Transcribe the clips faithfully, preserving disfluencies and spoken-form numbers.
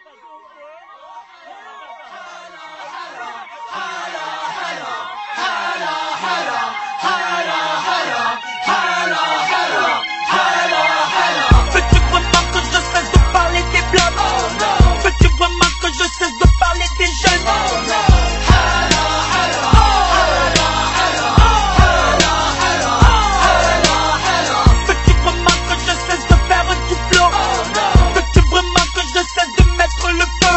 Veux-tu vraiment que je cesse de parler des blocs? Veux-tu vraiment que je cesse de parler des jeunes? Veux-tu vraiment que je cesse de faire du flow? Veux-tu vraiment que je cesse de mettre le feu?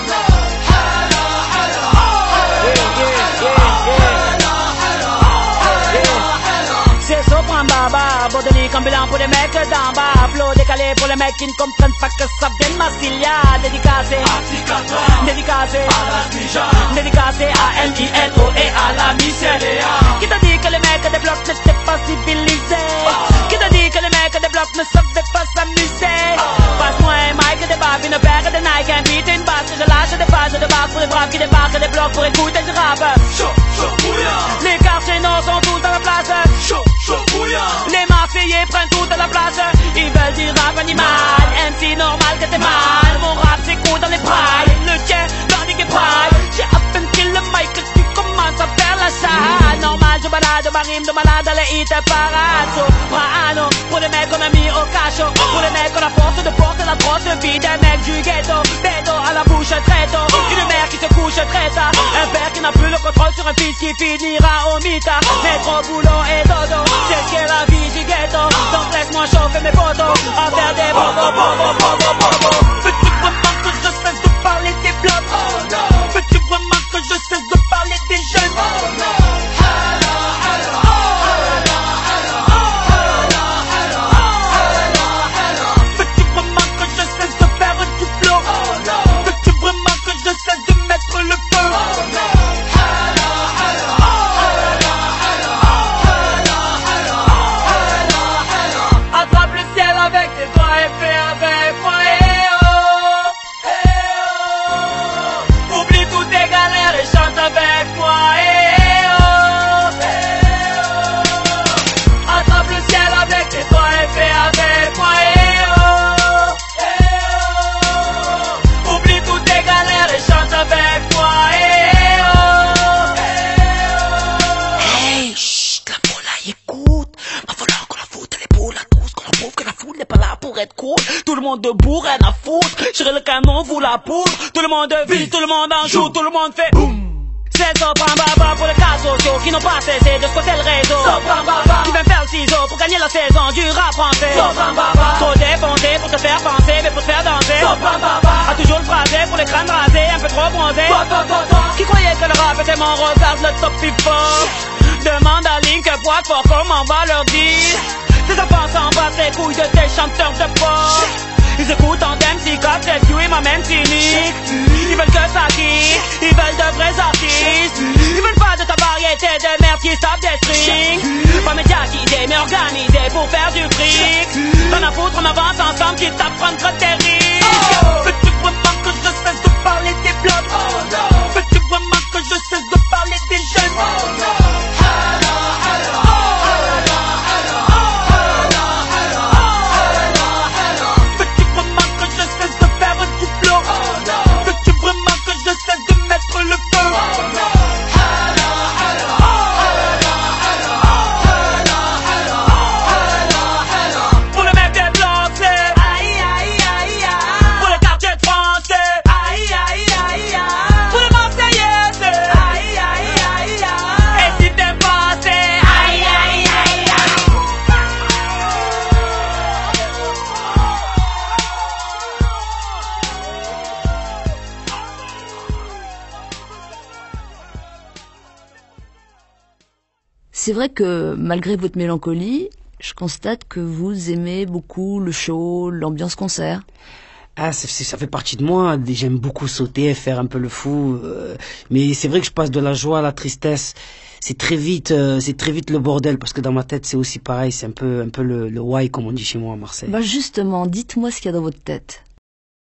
C'est Sopran Baba, bordélique ambulant pour les mecs d'en bas. Flow décalé pour les mecs qui ne comprennent pas que ça vient de Massilia. Dédicacé, dédicacé, dédicacé à M I N O et à la misère. Qui t'a dit que les mecs des blocs n'étaient pas civilisés? Qui t'a dit que les mecs des blocs ne savaient pas s'amuser? Passe-moi un mic et des babes, une paire de Nike, un beat et une basse. Je lâche des pages de base pour les braves qui débarquent des blocs pour écouter du rap. Les quartiers nord sont tous dans la place. Les Marseillais prennent toute la place. Ils veulent du rap animal. M C normal que t'es mal. Mon rap s'écoute dans les prides. Le tien dans les pride. J'ai à peine kill le mic que tu commences à faire la salle. Normal je balade ma rime de malade dans les hits parades. Soprano pour les mecs qu'on a mis au cachot. Pour les mecs qu'on a force de porter la grosse vie des mecs du ghetto. Bédo à la bouche très tôt. Une mère qui se couche très tard. Un père qui n'a plus le contrôle sur un fils qui finira au mitard. Métro, boulot et dodo. C'est ce qu'est la vie du ghetto. Donc laisse-moi chauffer mes potos à faire des bobo bobo bobo bobo. Veux-tu vraiment que je cesse de parler des blocs? Veux-tu vraiment que je cesse de parler des jeunes? Veux-tu vraiment que je cesse de faire du flow? Veux-tu vraiment que je cesse de mettre le feu? Attrape le ciel avec tes doigts et fais avec moi, eh oh, eh oh. Oublie toutes tes galères et chante avec moi, eh oh, eh oh. Attrape le ciel avec tes doigts et fais avec moi, eh oh, eh oh. Oublie toutes tes galères et chante avec moi, eh oh, eh oh. Hey, chut, la foule là, écoute. Va falloir qu'on la foute à l'épaule à tous, qu'on la prouve que la foule n'est pas là pour être cool. Tout le monde debout, rien à foutre. J'irai le canon, vous la poudre. Tout le monde vit, tout le monde en joue, tout le monde fait boum. C'est Sopran Baba pour les cas sociaux qui n'ont pas cessé de squatter le réseau. Sopran Baba Qui vient faire le ciseau pour gagner la saison du rap français. Sopran Baba Trop défoncé pour te faire penser, mais pour te faire danser. Sopran Baba A toujours le phrasé pour les crânes rasés, un peu trop bronzés. Toto Qui croyait que le rap était mon regarde le top hip-hop. Demande à Link poids fort comment va leur dire. Tes enfants s'en battent les couilles de tes chanteurs de pop. Ils écoutent en M C quatre, F Q et ma même cynique. Ils veulent que ça quitte, ils veulent de vrais artistes. Ils veulent pas de ta variété de merde qui savent des strings. Pas médiatisés mais organisés pour faire du fric. T'en as foutre, on avance ensemble, quitte à prendre tes risques. Veux-tu vraiment que je cesse de parler des blocs? Veux-tu vraiment que je cesse de parler des jeunes? Veux-tu vraiment que je cesse de faire du flow? Veux-tu vraiment que je cesse de mettre le feu? Pour le mec des blocs, c'est Aïe aïe aïe aïe. pour le quartier de français. Aïe aïe aïe aïe. Pour le Marseillais, c'est Aïe aïe aïe aïe. et si t'aimes pas, c'est Aïe aïe aïe aïe. C'est vrai que malgré votre mélancolie, je constate que vous aimez beaucoup le show, l'ambiance concert. Ah, c'est, c'est, ça fait partie de moi. J'aime beaucoup sauter, faire un peu le fou. Euh, mais c'est vrai que je passe de la joie à la tristesse. C'est très vite, euh, c'est très vite le bordel parce que dans ma tête c'est aussi pareil. C'est un peu, un peu le, le why comme on dit chez moi à Marseille. Bah justement, dites-moi ce qu'il y a dans votre tête.